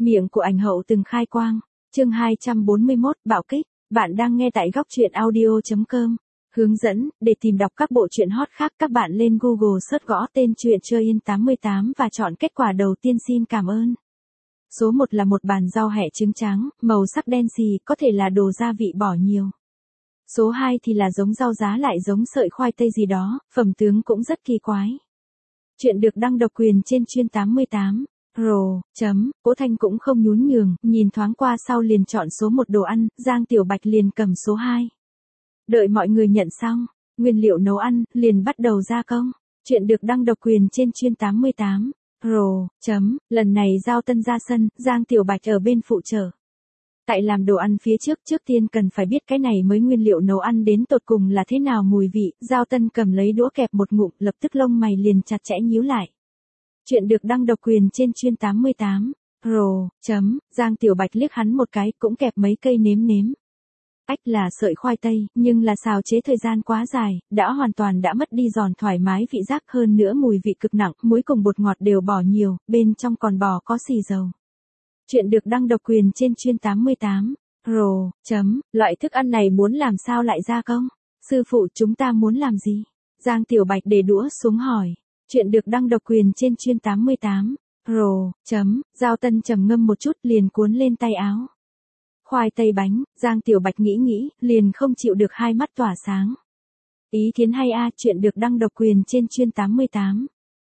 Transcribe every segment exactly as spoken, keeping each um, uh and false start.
Miệng của ảnh hậu từng khai quang. Chương hai trăm bốn mươi mốt, bạo kích. Bạn đang nghe tại góc truyện audio chấm com. Hướng dẫn, để tìm đọc các bộ truyện hot khác các bạn lên Google search gõ tên truyện Chơi Yên tám mươi tám và chọn kết quả đầu tiên. Xin cảm ơn. Số một là một bàn rau hẹ trứng trắng, màu sắc đen xì, có thể là đồ gia vị bỏ nhiều. Số hai thì là giống rau giá lại giống sợi khoai tây gì đó, phẩm tướng cũng rất kỳ quái. Chuyện được đăng độc quyền trên Chuyên tám mươi tám. Rồ, chấm, Cố Thanh cũng không nhún nhường, nhìn thoáng qua sau liền chọn số một đồ ăn, Giang Tiểu Bạch liền cầm số hai. Đợi mọi người nhận xong, nguyên liệu nấu ăn, liền bắt đầu gia công. Chuyện được đăng độc quyền trên Chuyên tám mươi tám. Rồ, chấm, lần này Giao Tân ra sân, Giang Tiểu Bạch ở bên phụ trợ. Tại làm đồ ăn phía trước, trước tiên cần phải biết cái này mới nguyên liệu nấu ăn đến tột cùng là thế nào mùi vị, Giao Tân cầm lấy đũa kẹp một ngụm, lập tức lông mày liền chặt chẽ nhíu lại. Chuyện được đăng độc quyền trên Chuyên tám mươi tám. Rồ, chấm, Giang Tiểu Bạch liếc hắn một cái, cũng kẹp mấy cây nếm nếm. Ách là sợi khoai tây, nhưng là xào chế thời gian quá dài, đã hoàn toàn đã mất đi giòn thoải mái vị giác, hơn nữa mùi vị cực nặng, muối cùng bột ngọt đều bỏ nhiều, bên trong còn bò có xì dầu. Chuyện được đăng độc quyền trên Chuyên tám mươi tám. Rồ, chấm, loại thức ăn này muốn làm sao lại gia công? Sư phụ chúng ta muốn làm gì? Giang Tiểu Bạch để đũa xuống hỏi. Chuyện được đăng độc quyền trên Chuyên tám mươi tám. Rồ, chấm, Giao Tân trầm ngâm một chút liền cuốn lên tay áo. Khoai tây bánh, Giang Tiểu Bạch nghĩ nghĩ, liền không chịu được hai mắt tỏa sáng. Ý kiến hay a, chuyện được đăng độc quyền trên Chuyên tám mươi tám.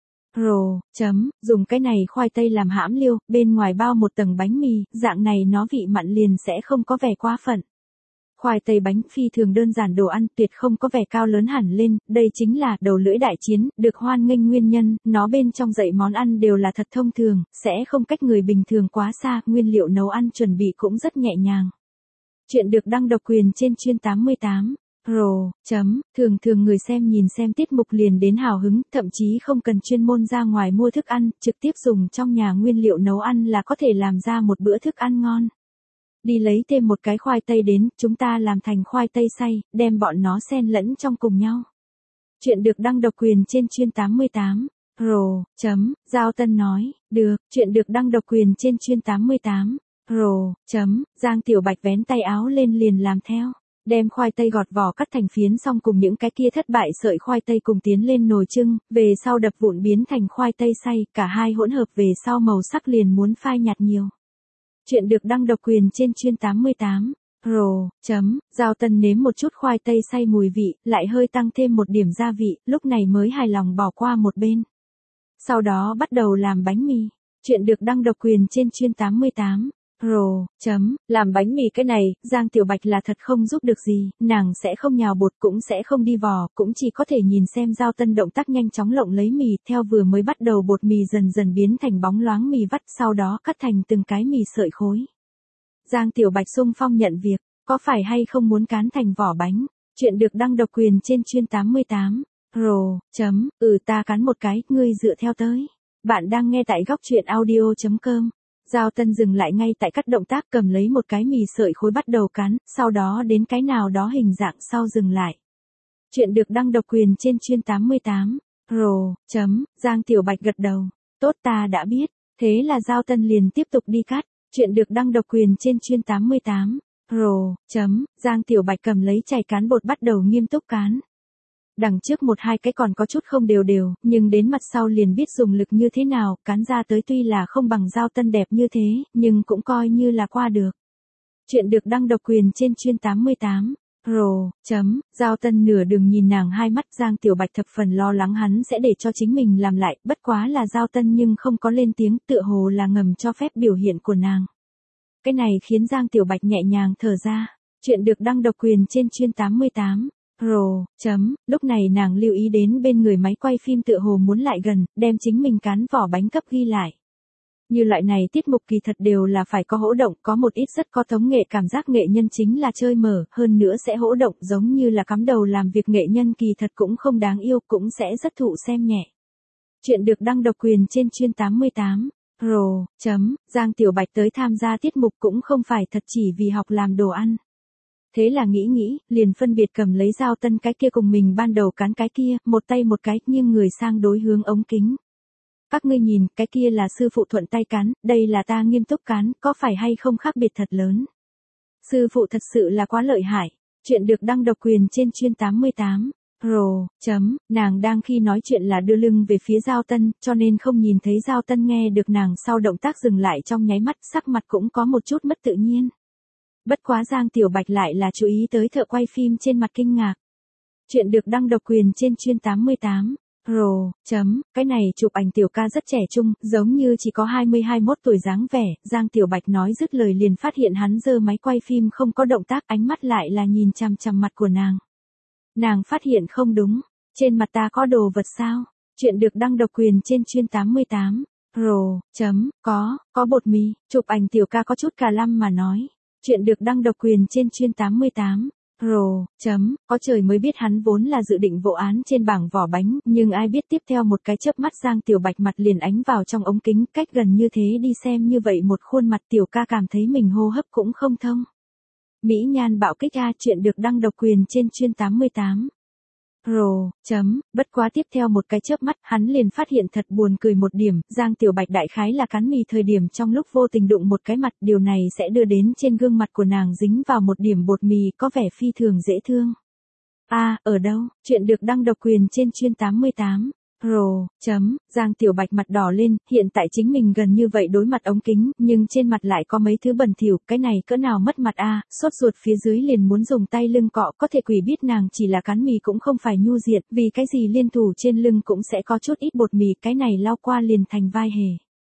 Rồ, chấm, dùng cái này khoai tây làm hãm liêu, bên ngoài bao một tầng bánh mì, dạng này nó vị mặn liền sẽ không có vẻ quá phận. Khoai tây bánh phi thường đơn giản đồ ăn, tuyệt không có vẻ cao lớn hẳn lên, đây chính là đầu lưỡi đại chiến, được hoan nghênh nguyên nhân, nó bên trong dãy món ăn đều là thật thông thường, sẽ không cách người bình thường quá xa, nguyên liệu nấu ăn chuẩn bị cũng rất nhẹ nhàng. Chuyện được đăng độc quyền trên Chuyên tám mươi tám. Rồ, chấm, thường thường người xem nhìn xem tiết mục liền đến hào hứng, thậm chí không cần chuyên môn ra ngoài mua thức ăn, trực tiếp dùng trong nhà nguyên liệu nấu ăn là có thể làm ra một bữa thức ăn ngon. Đi lấy thêm một cái khoai tây đến, chúng ta làm thành khoai tây xay, đem bọn nó xen lẫn trong cùng nhau. Chuyện được đăng độc quyền trên Chuyên tám mươi tám. Rồ, chấm, Giao Tân nói, được, chuyện được đăng độc quyền trên Chuyên tám mươi tám. Rồ, chấm, Giang Tiểu Bạch vén tay áo lên liền làm theo. Đem khoai tây gọt vỏ cắt thành phiến xong cùng những cái kia thất bại sợi khoai tây cùng tiến lên nồi trưng, về sau đập vụn biến thành khoai tây xay, cả hai hỗn hợp về sau màu sắc liền muốn phai nhạt nhiều. Chuyện được đăng độc quyền trên Chuyên tám mươi tám. Rồ, chấm, Giao Tân nếm một chút khoai tây xay mùi vị, lại hơi tăng thêm một điểm gia vị, lúc này mới hài lòng bỏ qua một bên. Sau đó bắt đầu làm bánh mì. Chuyện được đăng độc quyền trên Chuyên tám mươi tám. Rồ, chấm, làm bánh mì cái này, Giang Tiểu Bạch là thật không giúp được gì, nàng sẽ không nhào bột cũng sẽ không đi vò, cũng chỉ có thể nhìn xem Giao Tân động tác nhanh chóng lộng lấy mì, theo vừa mới bắt đầu bột mì dần dần biến thành bóng loáng mì vắt, sau đó cắt thành từng cái mì sợi khối. Giang Tiểu Bạch xung phong nhận việc, có phải hay không muốn cán thành vỏ bánh? Chuyện được đăng độc quyền trên Chuyên tám mươi tám. Rồ, chấm, ừ ta cán một cái, ngươi dựa theo tới. Bạn đang nghe tại góc truyện audio chấm com. Giao Tân dừng lại ngay tại các động tác cầm lấy một cái mì sợi khối bắt đầu cán, sau đó đến cái nào đó hình dạng sau dừng lại. Chuyện được đăng độc quyền trên Chuyên tám mươi tám. Rồ, chấm, Giang Tiểu Bạch gật đầu. Tốt ta đã biết, thế là Giao Tân liền tiếp tục đi cắt. Chuyện được đăng độc quyền trên Chuyên tám mươi tám. Rồ, chấm, Giang Tiểu Bạch cầm lấy chày cán bột bắt đầu nghiêm túc cán. Đằng trước một hai cái còn có chút không đều đều, nhưng đến mặt sau liền biết dùng lực như thế nào, cán ra tới tuy là không bằng Giao Tân đẹp như thế, nhưng cũng coi như là qua được. Chuyện được đăng độc quyền trên Chuyên tám mươi tám. Rồ, chấm, Giao Tân nửa đường nhìn nàng hai mắt, Giang Tiểu Bạch thập phần lo lắng hắn sẽ để cho chính mình làm lại, bất quá là Giao Tân nhưng không có lên tiếng, tựa hồ là ngầm cho phép biểu hiện của nàng. Cái này khiến Giang Tiểu Bạch nhẹ nhàng thở ra. Chuyện được đăng độc quyền trên Chuyên tám mươi tám. Rồ, chấm, lúc này nàng lưu ý đến bên người máy quay phim tựa hồ muốn lại gần, đem chính mình cán vỏ bánh cấp ghi lại. Như loại này tiết mục kỳ thật đều là phải có hỗ động, có một ít rất có tống nghệ cảm giác nghệ nhân chính là chơi mở, hơn nữa sẽ hỗ động giống như là cắm đầu làm việc nghệ nhân kỳ thật cũng không đáng yêu, cũng sẽ rất thụ xem nhẹ. Chuyện được đăng độc quyền trên Chuyên tám mươi tám. Rồ, chấm, Giang Tiểu Bạch tới tham gia tiết mục cũng không phải thật chỉ vì học làm đồ ăn. Thế là nghĩ nghĩ, liền phân biệt cầm lấy Giao Tân cái kia cùng mình ban đầu cán cái kia, một tay một cái, nghiêng người sang đối hướng ống kính. các ngươi nhìn, cái kia là sư phụ thuận tay cán, đây là ta nghiêm túc cán, có phải hay không khác biệt thật lớn. Sư phụ thật sự là quá lợi hại. Chuyện được đăng độc quyền trên chuyên tám mươi tám. Rồ, chấm, nàng đang khi nói chuyện là đưa lưng về phía Giao Tân, cho nên không nhìn thấy Giao Tân nghe được nàng sau động tác dừng lại trong nháy mắt, sắc mặt cũng có một chút mất tự nhiên. Bất quá Giang Tiểu Bạch lại là chú ý tới thợ quay phim trên mặt kinh ngạc. Chuyện được đăng độc quyền trên chuyên tám mươi tám. Rồ, chấm, cái này chụp ảnh Tiểu ca rất trẻ trung, giống như chỉ có hai mươi hai mốt tuổi dáng vẻ, Giang Tiểu Bạch nói dứt lời liền phát hiện hắn giơ máy quay phim không có động tác, ánh mắt lại là nhìn chằm chằm mặt của nàng. Nàng phát hiện không đúng, trên mặt ta có đồ vật sao? Chuyện được đăng độc quyền trên chuyên tám mươi tám. Rồ, chấm, có, có bột mì, chụp ảnh Tiểu ca có chút cà lăm mà nói. Chuyện được đăng độc quyền trên chuyên tám mươi tám. Rồ, chấm, có trời mới biết hắn vốn là dự định vô án trên bảng vỏ bánh, nhưng ai biết tiếp theo một cái chớp mắt Giang Tiểu Bạch mặt liền ánh vào trong ống kính, cách gần như thế đi xem như vậy một khuôn mặt Tiểu ca cảm thấy mình hô hấp cũng không thông. Mỹ nhan bạo kích a, chuyện được đăng độc quyền trên chuyên tám mươi tám. Rồ, chấm, bất quá tiếp theo một cái chớp mắt, hắn liền phát hiện thật buồn cười một điểm, Giang Tiểu Bạch đại khái là cắn mì thời điểm trong lúc vô tình đụng một cái mặt, điều này sẽ đưa đến trên gương mặt của nàng dính vào một điểm bột mì có vẻ phi thường dễ thương. A, à, ở đâu? Chuyện được đăng độc quyền trên chuyên tám mươi tám. Rồ, chấm, Giang Tiểu Bạch mặt đỏ lên, hiện tại chính mình gần như vậy đối mặt ống kính, nhưng trên mặt lại có mấy thứ bẩn thỉu, cái này cỡ nào mất mặt a, à, sốt ruột phía dưới liền muốn dùng tay lưng cọ, có thể quỷ biết nàng chỉ là cắn mì cũng không phải nhu diệt, vì cái gì liên thủ trên lưng cũng sẽ có chút ít bột mì, cái này lao qua liền thành vai hề.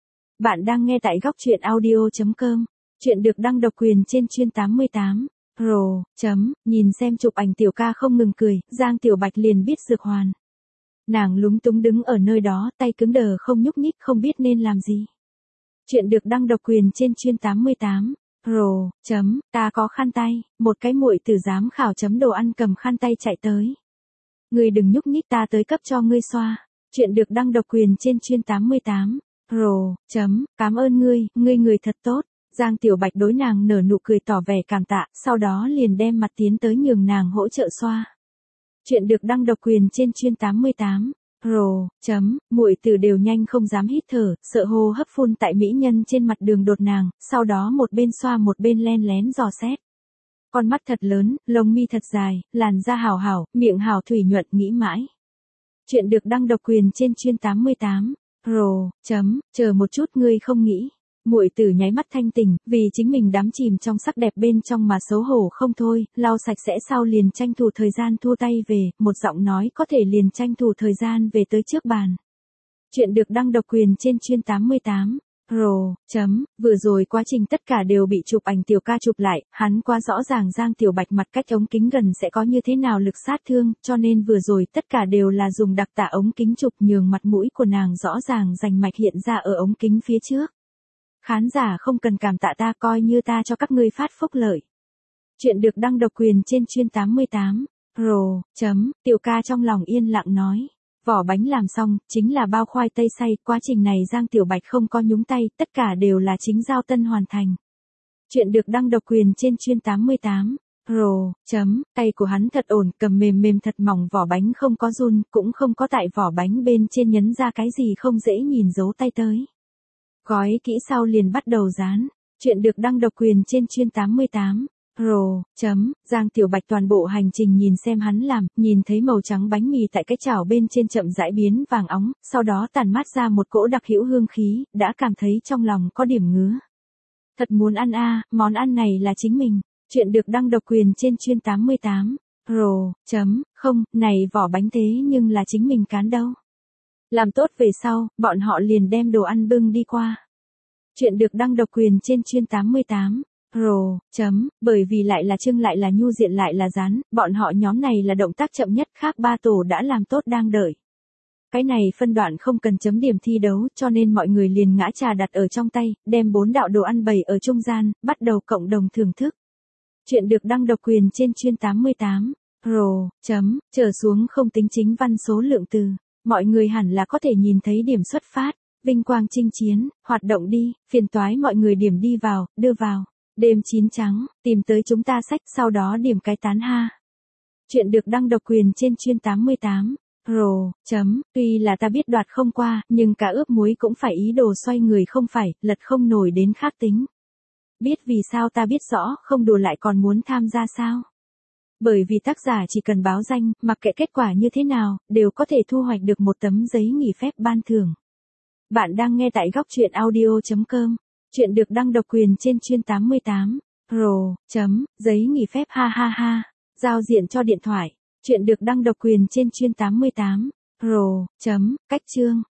Bạn đang nghe tại góc truyện audio chấm com, chuyện được đăng độc quyền trên chuyên tám mươi tám. Rồ, chấm, nhìn xem chụp ảnh Tiểu ca không ngừng cười, Giang Tiểu Bạch liền biết dược hoàn. Nàng lúng túng đứng ở nơi đó, tay cứng đờ không nhúc nhích, không biết nên làm gì. Chuyện được đăng độc quyền trên chuyên tám mươi tám. Rồ, chấm, ta có khăn tay, một cái muội tử giám khảo chấm đồ ăn cầm khăn tay chạy tới. Ngươi đừng nhúc nhích, ta tới cấp cho ngươi xoa. Chuyện được đăng độc quyền trên chuyên tám mươi tám. Rồ, chấm, cảm ơn ngươi, ngươi người thật tốt. Giang Tiểu Bạch đối nàng nở nụ cười tỏ vẻ cảm tạ, sau đó liền đem mặt tiến tới nhường nàng hỗ trợ xoa. Chuyện được đăng độc quyền trên chuyên tám mươi tám. Rồ, chấm, muội tử đều nhanh không dám hít thở, sợ hô hấp phun tại mỹ nhân trên mặt đường đột nàng, sau đó một bên xoa một bên len lén dò xét. Con mắt thật lớn, lông mi thật dài, làn da hào hào, miệng hào thủy nhuận, nghĩ mãi. Chuyện được đăng độc quyền trên chuyên tám mươi tám. Rồ, chấm, chờ một chút, ngươi không nghĩ. Muội tử nháy mắt thanh tỉnh, vì chính mình đắm chìm trong sắc đẹp bên trong mà xấu hổ không thôi, lau sạch sẽ sau liền tranh thủ thời gian thua tay về, một giọng nói có thể liền tranh thủ thời gian về tới trước bàn. Chuyện được đăng độc quyền trên chuyên tám mươi tám. Rồ, chấm, vừa rồi quá trình tất cả đều bị chụp ảnh Tiểu ca chụp lại, hắn quá rõ ràng Giang Tiểu Bạch mặt cách ống kính gần sẽ có như thế nào lực sát thương, cho nên vừa rồi tất cả đều là dùng đặc tả ống kính chụp nhường mặt mũi của nàng rõ ràng rành mạch hiện ra ở ống kính phía trước. Khán giả không cần cảm tạ ta, coi như ta cho các ngươi phát phúc lợi. Chuyện được đăng độc quyền trên chuyên tám mươi tám. Rồ, chấm, Tiểu ca trong lòng yên lặng nói. Vỏ bánh làm xong, chính là bao khoai tây xay, quá trình này Giang Tiểu Bạch không có nhúng tay, tất cả đều là chính Giao Tân hoàn thành. Chuyện được đăng độc quyền trên chuyên tám mươi tám. Rồ, chấm, tay của hắn thật ổn, cầm mềm mềm thật mỏng, vỏ bánh không có run, cũng không có tại vỏ bánh bên trên nhấn ra cái gì không dễ nhìn dấu tay tới. Gói kỹ sau liền bắt đầu dán. Chuyện được đăng độc quyền trên chuyên tám mươi tám. Rồ, chấm, Giang Tiểu Bạch toàn bộ hành trình nhìn xem hắn làm, nhìn thấy màu trắng bánh mì tại cái chảo bên trên chậm rãi biến vàng óng, sau đó tản mát ra một cỗ đặc hữu hương khí, đã cảm thấy trong lòng có điểm ngứa. Thật muốn ăn a, à, món ăn này là chính mình. Chuyện được đăng độc quyền trên chuyên tám mươi tám. Rồ, chấm, không, này vỏ bánh thế nhưng là chính mình cán đâu. Làm tốt về sau, bọn họ liền đem đồ ăn bưng đi qua. Chuyện được đăng độc quyền trên chuyên tám mươi tám. Rồ, chấm, bởi vì lại là trưng lại là nhu diện lại là dán, bọn họ nhóm này là động tác chậm nhất, khác ba tổ đã làm tốt đang đợi. Cái này phân đoạn không cần chấm điểm thi đấu, cho nên mọi người liền ngã trà đặt ở trong tay, đem bốn đạo đồ ăn bày ở trung gian, bắt đầu cộng đồng thưởng thức. Chuyện được đăng độc quyền trên chuyên tám mươi tám. Rồ, chấm, trở xuống không tính chính văn số lượng từ. Mọi người hẳn là có thể nhìn thấy điểm xuất phát, vinh quang chinh chiến, hoạt động đi, phiền toái mọi người điểm đi vào, đưa vào, đêm chín trắng, tìm tới chúng ta sách, sau đó điểm cái tán ha. Chuyện được đăng độc quyền trên chuyên tám mươi tám. Pro, chấm, tuy là ta biết đoạt không qua, nhưng cả ướp muối cũng phải ý đồ xoay người không phải, lật không nổi đến khác tính. Biết vì sao ta biết rõ, không đùa lại còn muốn tham gia sao? Bởi vì tác giả chỉ cần báo danh, mặc kệ kết quả như thế nào, đều có thể thu hoạch được một tấm giấy nghỉ phép ban thưởng. Bạn đang nghe tại góc truyện audio chấm com. Chuyện được đăng độc quyền trên chuyên tám mươi tám. Pro, chấm, giấy nghỉ phép ha ha ha. Giao diện cho điện thoại. Chuyện được đăng độc quyền trên chuyên tám mươi tám. Pro, chấm, cách chương.